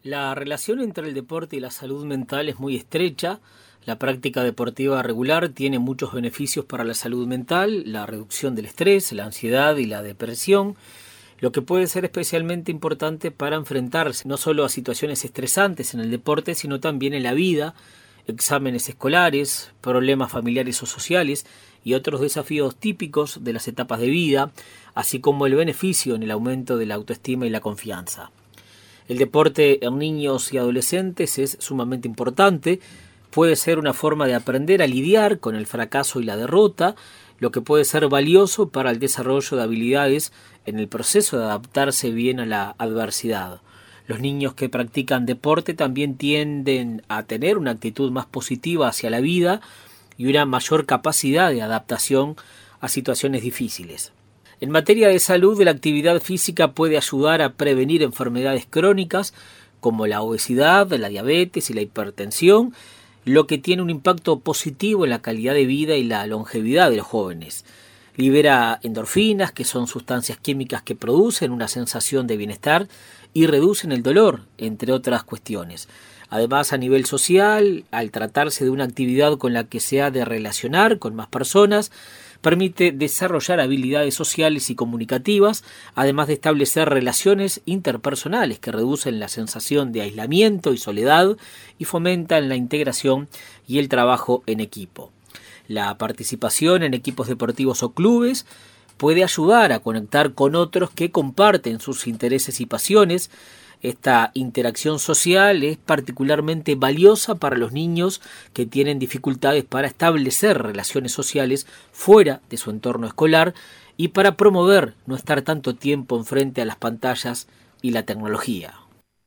La relación entre el deporte y la salud mental es muy estrecha. La práctica deportiva regular tiene muchos beneficios para la salud mental, la reducción del estrés, la ansiedad y la depresión, lo que puede ser especialmente importante para enfrentarse no solo a situaciones estresantes en el deporte, sino también en la vida, exámenes escolares, problemas familiares o sociales y otros desafíos típicos de las etapas de vida, así como el beneficio en el aumento de la autoestima y la confianza. El deporte en niños y adolescentes es sumamente importante. Puede ser una forma de aprender a lidiar con el fracaso y la derrota, lo que puede ser valioso para el desarrollo de habilidades en el proceso de adaptarse bien a la adversidad. Los niños que practican deporte también tienden a tener una actitud más positiva hacia la vida y una mayor capacidad de adaptación a situaciones difíciles. En materia de salud, la actividad física puede ayudar a prevenir enfermedades crónicas como la obesidad, la diabetes y la hipertensión, lo que tiene un impacto positivo en la calidad de vida y la longevidad de los jóvenes. Libera endorfinas, que son sustancias químicas que producen una sensación de bienestar y reducen el dolor, entre otras cuestiones. Además, a nivel social, al tratarse de una actividad con la que se ha de relacionar con más personas, permite desarrollar habilidades sociales y comunicativas, además de establecer relaciones interpersonales que reducen la sensación de aislamiento y soledad y fomentan la integración y el trabajo en equipo. La participación en equipos deportivos o clubes puede ayudar a conectar con otros que comparten sus intereses y pasiones. Esta interacción social es particularmente valiosa para los niños que tienen dificultades para establecer relaciones sociales fuera de su entorno escolar y para promover no estar tanto tiempo enfrente a las pantallas y la tecnología.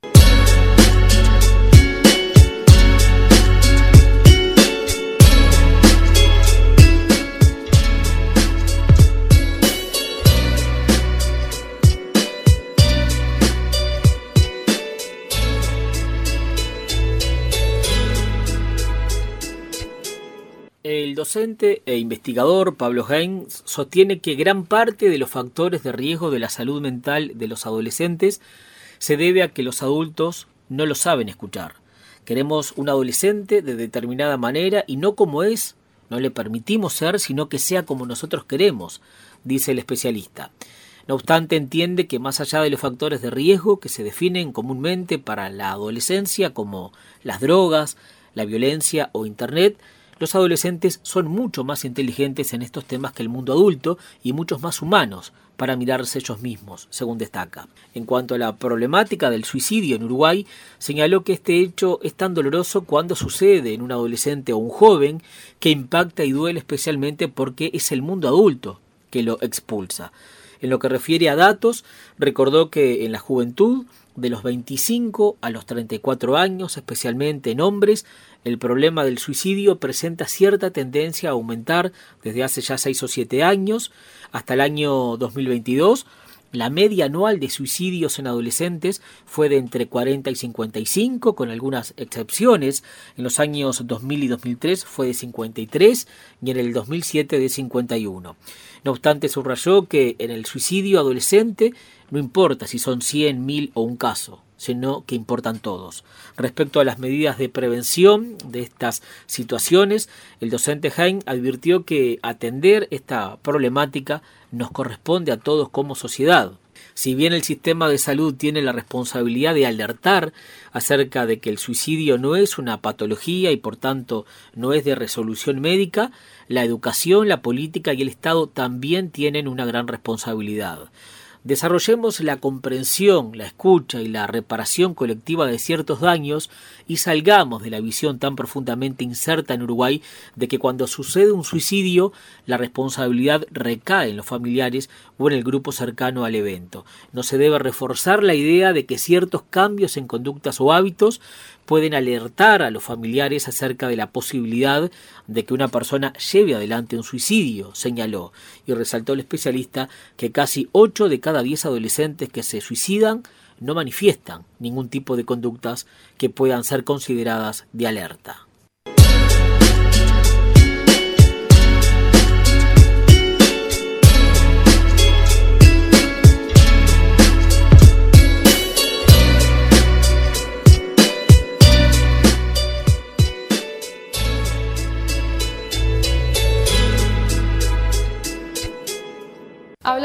El docente e investigador Pablo Heyn sostiene que gran parte de los factores de riesgo de la salud mental de los adolescentes se debe a que los adultos no lo saben escuchar. Queremos un adolescente de determinada manera y no como es, no le permitimos ser, sino que sea como nosotros queremos, dice el especialista. No obstante, entiende que más allá de los factores de riesgo que se definen comúnmente para la adolescencia, como las drogas, la violencia o Internet, los adolescentes son mucho más inteligentes en estos temas que el mundo adulto y muchos más humanos para mirarse ellos mismos, según destaca. En cuanto a la problemática del suicidio en Uruguay, señaló que este hecho es tan doloroso cuando sucede en un adolescente o un joven que impacta y duele especialmente porque es el mundo adulto que lo expulsa. En lo que refiere a datos, recordó que en la juventud, de los 25 a los 34 años, especialmente en hombres, el problema del suicidio presenta cierta tendencia a aumentar desde hace ya 6 o 7 años. Hasta el año 2022, la media anual de suicidios en adolescentes fue de entre 40 y 55, con algunas excepciones. En los años 2000 y 2003 fue de 53 y en el 2007 de 51. No obstante, subrayó que en el suicidio adolescente no importa si son 100, 1000 o un caso, sino que importan todos. Respecto a las medidas de prevención de estas situaciones, el docente Heyn advirtió que atender esta problemática nos corresponde a todos como sociedad. Si bien el sistema de salud tiene la responsabilidad de alertar acerca de que el suicidio no es una patología y por tanto no es de resolución médica, la educación, la política y el Estado también tienen una gran responsabilidad. Desarrollemos la comprensión, la escucha y la reparación colectiva de ciertos daños y salgamos de la visión tan profundamente inserta en Uruguay de que cuando sucede un suicidio la responsabilidad recae en los familiares o en el grupo cercano al evento. No se debe reforzar la idea de que ciertos cambios en conductas o hábitos pueden alertar a los familiares acerca de la posibilidad de que una persona lleve adelante un suicidio, señaló, y resaltó el especialista que casi 8 de cada 10 adolescentes que se suicidan no manifiestan ningún tipo de conductas que puedan ser consideradas de alerta.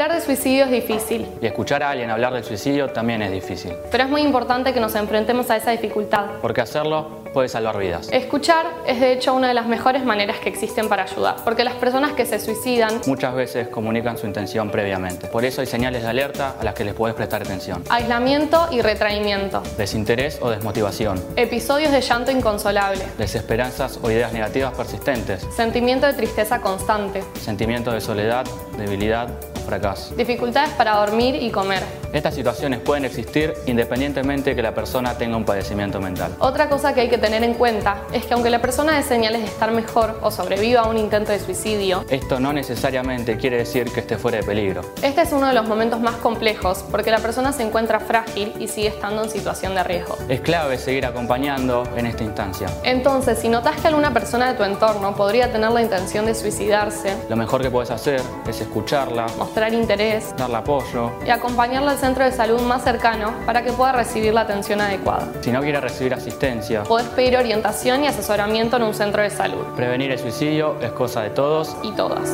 Hablar de suicidio es difícil. Y escuchar a alguien hablar del suicidio también es difícil. Pero es muy importante que nos enfrentemos a esa dificultad. Porque hacerlo puede salvar vidas. Escuchar es de hecho una de las mejores maneras que existen para ayudar, porque las personas que se suicidan muchas veces comunican su intención previamente. Por eso hay señales de alerta a las que les podés prestar atención. Aislamiento y retraimiento. Desinterés o desmotivación. Episodios de llanto inconsolable. Desesperanzas o ideas negativas persistentes. Sentimiento de tristeza constante. Sentimiento de soledad, debilidad o fracaso. Dificultades para dormir y comer. Estas situaciones pueden existir independientemente de que la persona tenga un padecimiento mental. Otra cosa que hay que tener en cuenta es que aunque la persona dé señales de estar mejor o sobreviva a un intento de suicidio, esto no necesariamente quiere decir que esté fuera de peligro. Este es uno de los momentos más complejos porque la persona se encuentra frágil y sigue estando en situación de riesgo. Es clave seguir acompañando en esta instancia. Entonces, si notas que alguna persona de tu entorno podría tener la intención de suicidarse, lo mejor que puedes hacer es escucharla, mostrar interés, darle apoyo y acompañarla al centro de salud más cercano para que pueda recibir la atención adecuada. Si no quiere recibir asistencia, podés pedir orientación y asesoramiento en un centro de salud. Prevenir el suicidio es cosa de todos y todas.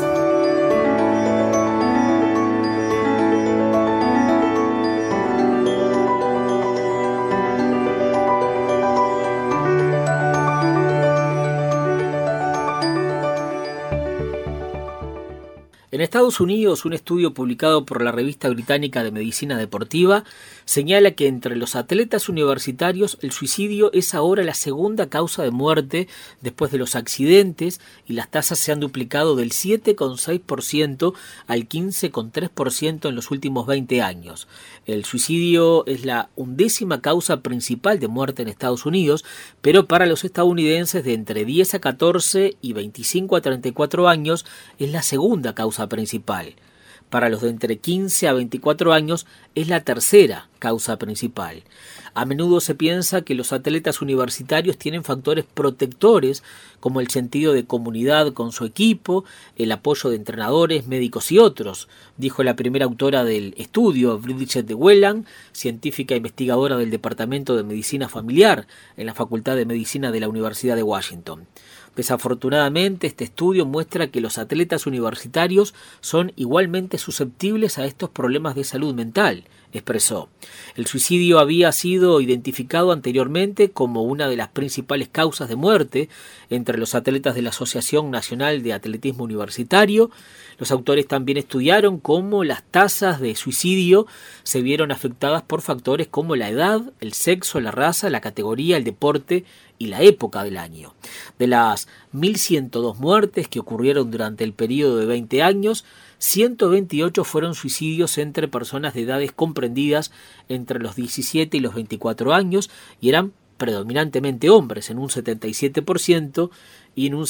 En Estados Unidos, un estudio publicado por la revista británica de medicina deportiva señala que entre los atletas universitarios el suicidio es ahora la segunda causa de muerte después de los accidentes y las tasas se han duplicado del 7,6% al 15,3% en los últimos 20 años. El suicidio es la 11ª causa principal de muerte en Estados Unidos, pero para los estadounidenses de entre 10 a 14 y 25 a 34 años es la segunda causa principal. Para los de entre 15 a 24 años es la tercera causa principal. A menudo se piensa que los atletas universitarios tienen factores protectores como el sentido de comunidad con su equipo, el apoyo de entrenadores, médicos y otros, dijo la primera autora del estudio, Bridget de Whelan, científica investigadora del Departamento de Medicina Familiar en la Facultad de Medicina de la Universidad de Washington. Desafortunadamente, este estudio muestra que los atletas universitarios son igualmente susceptibles a estos problemas de salud mental, expresó. El suicidio había sido identificado anteriormente como una de las principales causas de muerte entre los atletas de la Asociación Nacional de Atletismo Universitario. Los autores también estudiaron cómo las tasas de suicidio se vieron afectadas por factores como la edad, el sexo, la raza, la categoría, el deporte y la época del año. De las 1.102 muertes que ocurrieron durante el periodo de 20 años, 128 fueron suicidios entre personas de edades comprendidas entre los 17 y los 24 años y eran predominantemente hombres en un 77% y en un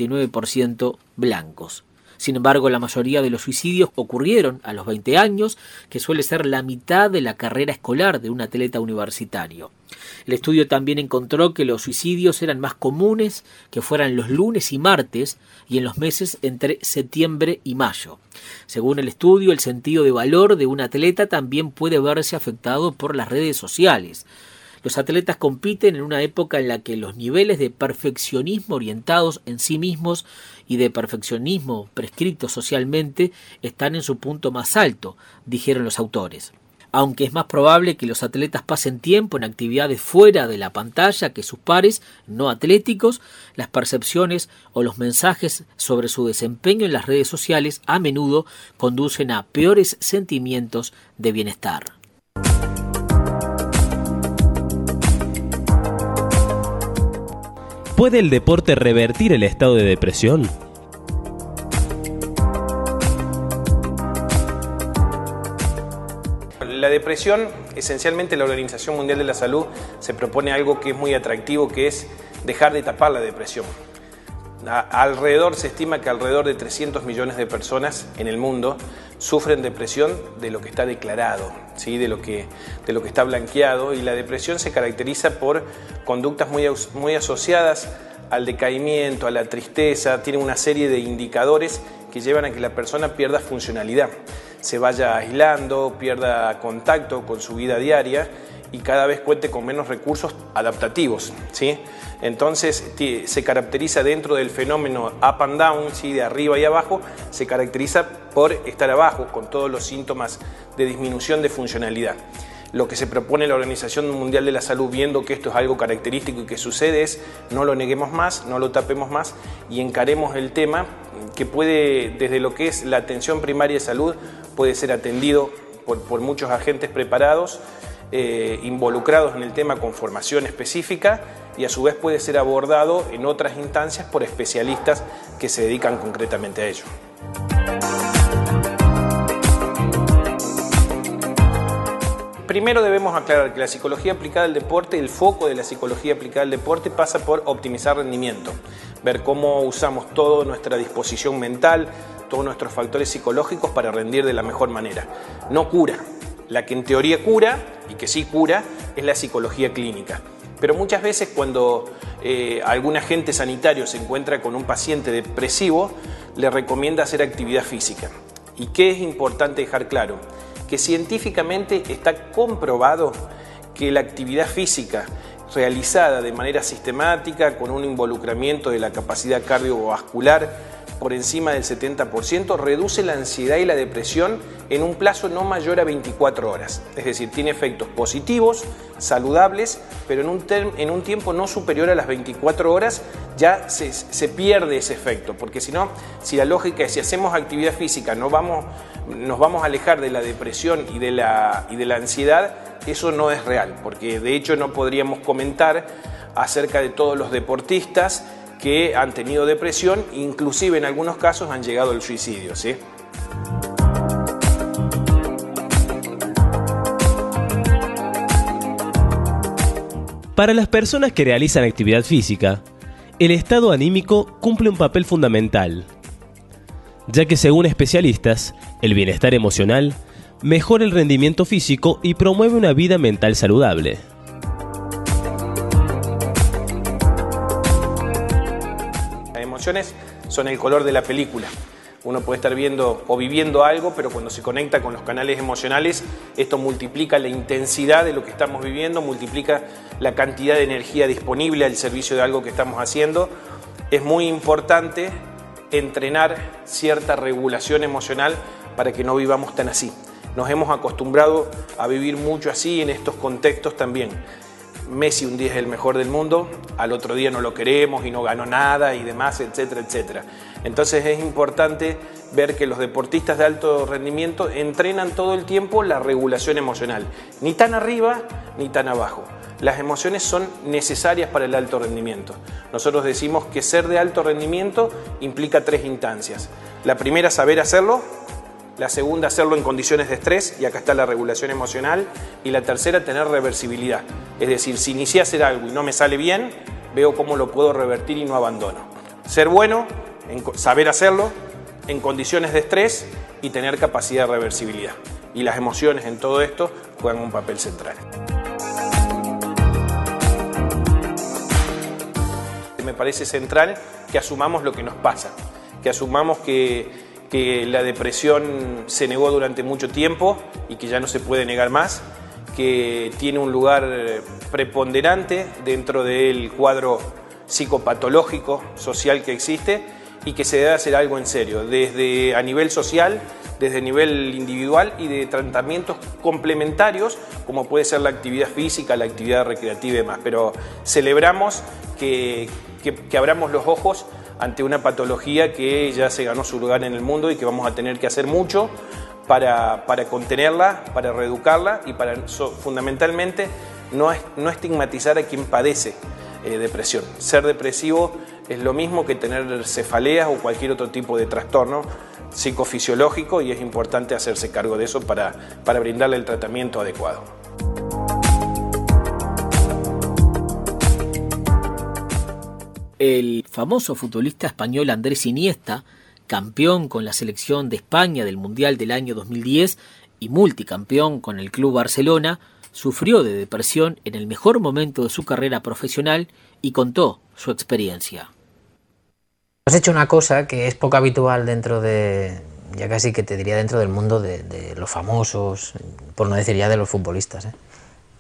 59% blancos. Sin embargo, la mayoría de los suicidios ocurrieron a los 20 años, que suele ser la mitad de la carrera escolar de un atleta universitario. El estudio también encontró que los suicidios eran más comunes que fueran los lunes y martes y en los meses entre septiembre y mayo. Según el estudio, el sentido de valor de un atleta también puede verse afectado por las redes sociales. Los atletas compiten en una época en la que los niveles de perfeccionismo orientados en sí mismos y de perfeccionismo prescrito socialmente están en su punto más alto, dijeron los autores. Aunque es más probable que los atletas pasen tiempo en actividades fuera de la pantalla que sus pares no atléticos, las percepciones o los mensajes sobre su desempeño en las redes sociales a menudo conducen a peores sentimientos de bienestar. ¿Puede el deporte revertir el estado de depresión? La depresión, esencialmente la Organización Mundial de la Salud se propone algo que es muy atractivo, que es dejar de tapar la depresión. Se estima que alrededor de 300 millones de personas en el mundo sufren depresión de lo que está declarado, ¿sí? de lo que está blanqueado, y la depresión se caracteriza por conductas muy asociadas al decaimiento, a la tristeza, tiene una serie de indicadores que llevan a que la persona pierda funcionalidad, se vaya aislando, pierda contacto con su vida diaria y cada vez cuente con menos recursos adaptativos, ¿sí? Entonces se caracteriza dentro del fenómeno up and down, ¿sí? De arriba y abajo, se caracteriza por estar abajo con todos los síntomas de disminución de funcionalidad. Lo que se propone la Organización Mundial de la Salud, viendo que esto es algo característico y que sucede, es no lo neguemos más, no lo tapemos más y encaremos el tema que puede, desde lo que es la atención primaria de salud, puede ser atendido por muchos agentes preparados, involucrados en el tema con formación específica, y a su vez puede ser abordado en otras instancias por especialistas que se dedican concretamente a ello. Primero debemos aclarar que la psicología aplicada al deporte, el foco de la psicología aplicada al deporte pasa por optimizar rendimiento, ver cómo usamos toda nuestra disposición mental, todos nuestros factores psicológicos para rendir de la mejor manera. No cura. La que en teoría cura, y que sí cura, es la psicología clínica. Pero muchas veces cuando algún agente sanitario se encuentra con un paciente depresivo, le recomienda hacer actividad física. ¿Y qué es importante dejar claro? Que científicamente está comprobado que la actividad física realizada de manera sistemática, con un involucramiento de la capacidad cardiovascular por encima del 70%, reduce la ansiedad y la depresión en un plazo no mayor a 24 horas. Es decir, tiene efectos positivos, saludables, pero en un tiempo no superior a las 24 horas ya se pierde ese efecto, porque si no, si la lógica es si hacemos actividad física nos vamos a alejar de la depresión y de la ansiedad, eso no es real, porque de hecho no podríamos comentar acerca de todos los deportistas que han tenido depresión, inclusive en algunos casos han llegado al suicidio, ¿sí? Para las personas que realizan actividad física, el estado anímico cumple un papel fundamental, ya que según especialistas, el bienestar emocional mejora el rendimiento físico y promueve una vida mental saludable. Las emociones son el color de la película. Uno puede estar viendo o viviendo algo, pero cuando se conecta con los canales emocionales, esto multiplica la intensidad de lo que estamos viviendo, multiplica la cantidad de energía disponible al servicio de algo que estamos haciendo. Es muy importante entrenar cierta regulación emocional para que no vivamos tan así. Nos hemos acostumbrado a vivir mucho así en estos contextos también. Messi un día es el mejor del mundo, al otro día no lo queremos y no ganó nada y demás, etcétera, etcétera. Entonces es importante ver que los deportistas de alto rendimiento entrenan todo el tiempo la regulación emocional, ni tan arriba ni tan abajo. Las emociones son necesarias para el alto rendimiento. Nosotros decimos que ser de alto rendimiento implica 3 instancias. La primera, saber hacerlo. La segunda, hacerlo en condiciones de estrés, y acá está la regulación emocional. Y la tercera, tener reversibilidad. Es decir, si inicié a hacer algo y no me sale bien, veo cómo lo puedo revertir y no abandono. Ser bueno, saber hacerlo, en condiciones de estrés y tener capacidad de reversibilidad. Y las emociones en todo esto juegan un papel central. Me parece central que asumamos lo que nos pasa, que asumamos que la depresión se negó durante mucho tiempo y que ya no se puede negar más, que tiene un lugar preponderante dentro del cuadro psicopatológico social que existe y que se debe hacer algo en serio, desde a nivel social, desde nivel individual y de tratamientos complementarios como puede ser la actividad física, la actividad recreativa y demás. Pero celebramos que abramos los ojos ante una patología que ya se ganó su lugar en el mundo y que vamos a tener que hacer mucho para contenerla, para reeducarla y para fundamentalmente no estigmatizar a quien padece depresión. Ser depresivo es lo mismo que tener cefaleas o cualquier otro tipo de trastorno psicofisiológico y es importante hacerse cargo de eso para brindarle el tratamiento adecuado. El famoso futbolista español Andrés Iniesta, campeón con la selección de España del Mundial del año 2010 y multicampeón con el Club Barcelona, sufrió de depresión en el mejor momento de su carrera profesional y contó su experiencia. Has hecho una cosa que es poco habitual dentro de, ya casi que te diría dentro del mundo de los famosos, por no decir ya de los futbolistas,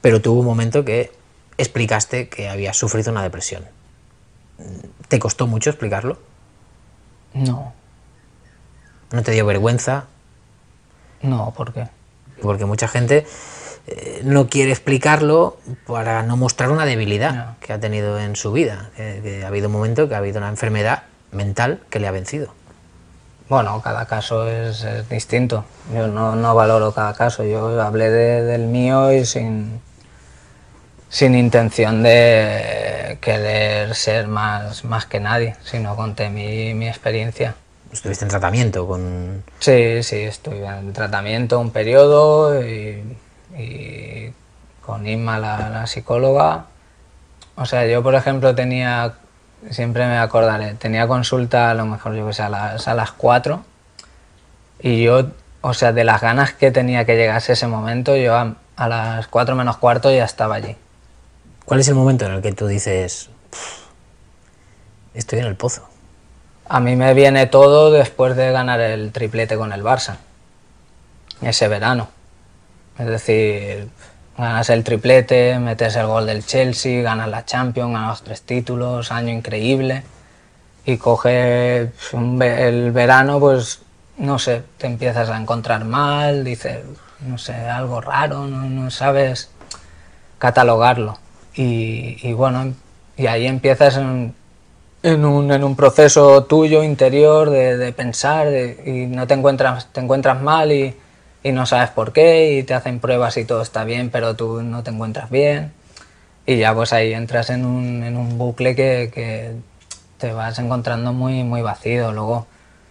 pero tuvo un momento que explicaste que habías sufrido una depresión. ¿Te costó mucho explicarlo? No. ¿No te dio vergüenza? No, ¿por qué? Porque mucha gente no quiere explicarlo para no mostrar una debilidad No. que ha tenido en su vida, que ha habido un momento que ha habido una enfermedad mental que le ha vencido. Bueno, cada caso es distinto. Yo no valoro cada caso. Yo hablé del mío y sin intención de querer ser más que nadie, sino conté mi experiencia. ¿Estuviste en tratamiento con...? Sí, estuve en tratamiento un periodo y con Inma, la psicóloga. O sea, yo por ejemplo siempre me acordaré, tenía consulta a lo mejor yo que sé a las 4 y yo, o sea, de las ganas que tenía que llegase ese momento, yo a las 4 menos cuarto ya estaba allí. ¿Cuál es el momento en el que tú dices, estoy en el pozo? A mí me viene todo después de ganar el triplete con el Barça, ese verano. Es decir, ganas el triplete, metes el gol del Chelsea, ganas la Champions, ganas los 3 títulos, año increíble. Y coge el verano, pues, no sé, te empiezas a encontrar mal, dices, no sé, algo raro, no sabes catalogarlo. Y bueno, y ahí empiezas en un proceso tuyo interior de pensar y no te encuentras mal y no sabes por qué y te hacen pruebas y todo está bien, pero tú no te encuentras bien y ya pues ahí entras en un bucle que te vas encontrando muy vacío. Luego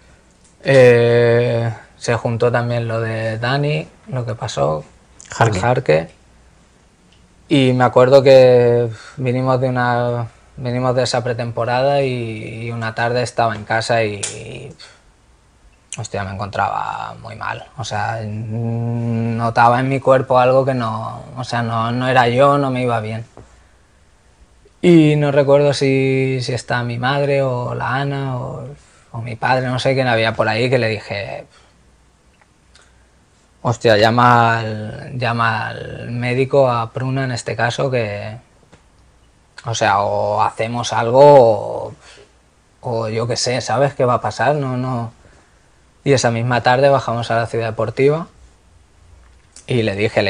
se juntó también lo de Dani, lo que pasó, Jarque. Y me acuerdo que vinimos de esa pretemporada y una tarde estaba en casa y hostia, me encontraba muy mal. O sea, notaba en mi cuerpo algo que no era yo, no me iba bien. Y no recuerdo si está mi madre o la Ana o mi padre, no sé quién había por ahí, que le dije, hostia, llama al médico, a Pruna en este caso, que, o sea, o hacemos algo o yo qué sé, ¿sabes qué va a pasar? No. Y esa misma tarde bajamos a la ciudad deportiva y le dije,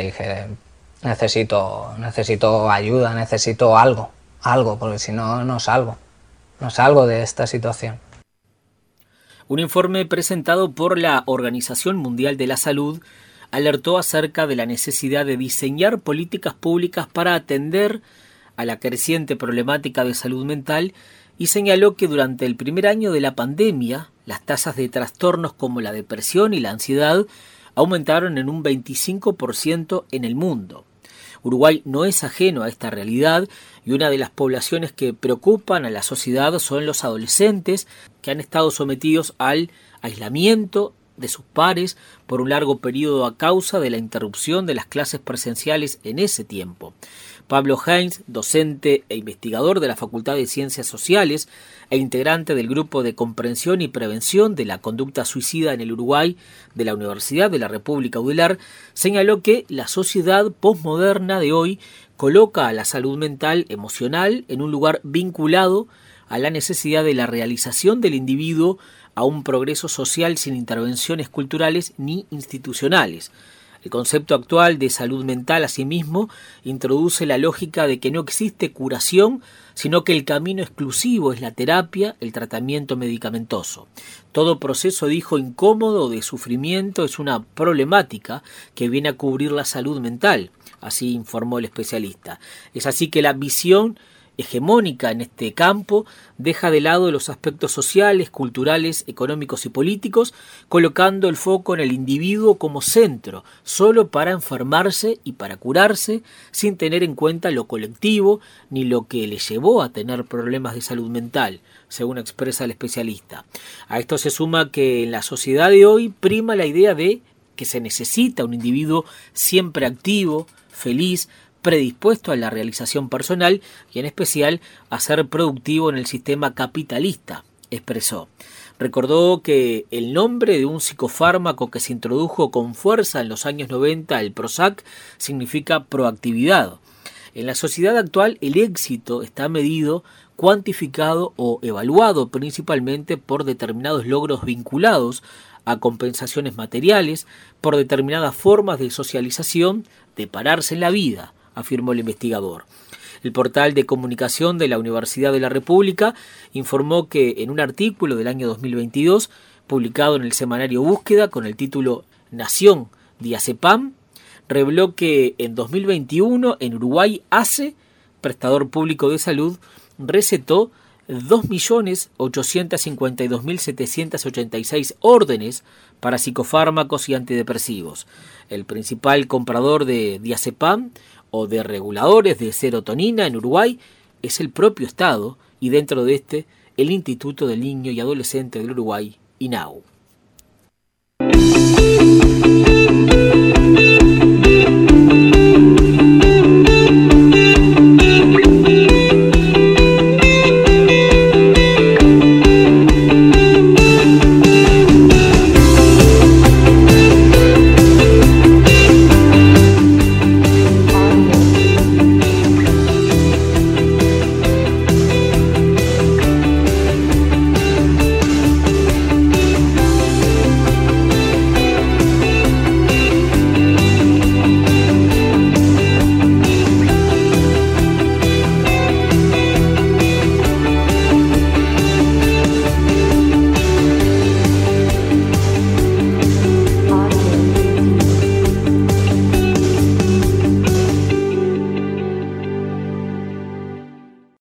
necesito ayuda, necesito algo, porque si no, no salgo de esta situación. Un informe presentado por la Organización Mundial de la Salud alertó acerca de la necesidad de diseñar políticas públicas para atender a la creciente problemática de salud mental y señaló que durante el primer año de la pandemia, las tasas de trastornos como la depresión y la ansiedad aumentaron en un 25% en el mundo. Uruguay no es ajeno a esta realidad y una de las poblaciones que preocupan a la sociedad son los adolescentes que han estado sometidos al aislamiento de sus pares por un largo periodo a causa de la interrupción de las clases presenciales en ese tiempo. Pablo Heinz, docente e investigador de la Facultad de Ciencias Sociales e integrante del Grupo de Comprensión y Prevención de la Conducta Suicida en el Uruguay de la Universidad de la República Udelar, señaló que la sociedad posmoderna de hoy coloca a la salud mental emocional en un lugar vinculado a la necesidad de la realización del individuo a un progreso social sin intervenciones culturales ni institucionales. El concepto actual de salud mental, asimismo, introduce la lógica de que no existe curación, sino que el camino exclusivo es la terapia, el tratamiento medicamentoso. Todo proceso, dijo, incómodo o de sufrimiento es una problemática que viene a cubrir la salud mental, así informó el especialista. Es así que la visión hegemónica en este campo deja de lado los aspectos sociales, culturales, económicos y políticos, colocando el foco en el individuo como centro, solo para enfermarse y para curarse, sin tener en cuenta lo colectivo ni lo que le llevó a tener problemas de salud mental, según expresa el especialista. A esto se suma que en la sociedad de hoy prima la idea de que se necesita un individuo siempre activo, feliz, predispuesto a la realización personal y en especial a ser productivo en el sistema capitalista. expresó. Recordó que el nombre de un psicofármaco que se introdujo con fuerza en los años 90, el Prozac, significa proactividad. En la sociedad actual, el éxito está medido, cuantificado o evaluado principalmente por determinados logros vinculados a compensaciones materiales, por determinadas formas de socialización, de pararse en la vida, afirmó el investigador. El portal de comunicación de la Universidad de la República informó que en un artículo del año 2022, publicado en el semanario Búsqueda con el título Nación Diazepam, reveló que en 2021 en Uruguay ACE, prestador público de salud, recetó 2.852.786 órdenes para psicofármacos y antidepresivos. El principal comprador de diazepam o de reguladores de serotonina en Uruguay es el propio Estado y dentro de este el Instituto del Niño y Adolescente del Uruguay, INAU.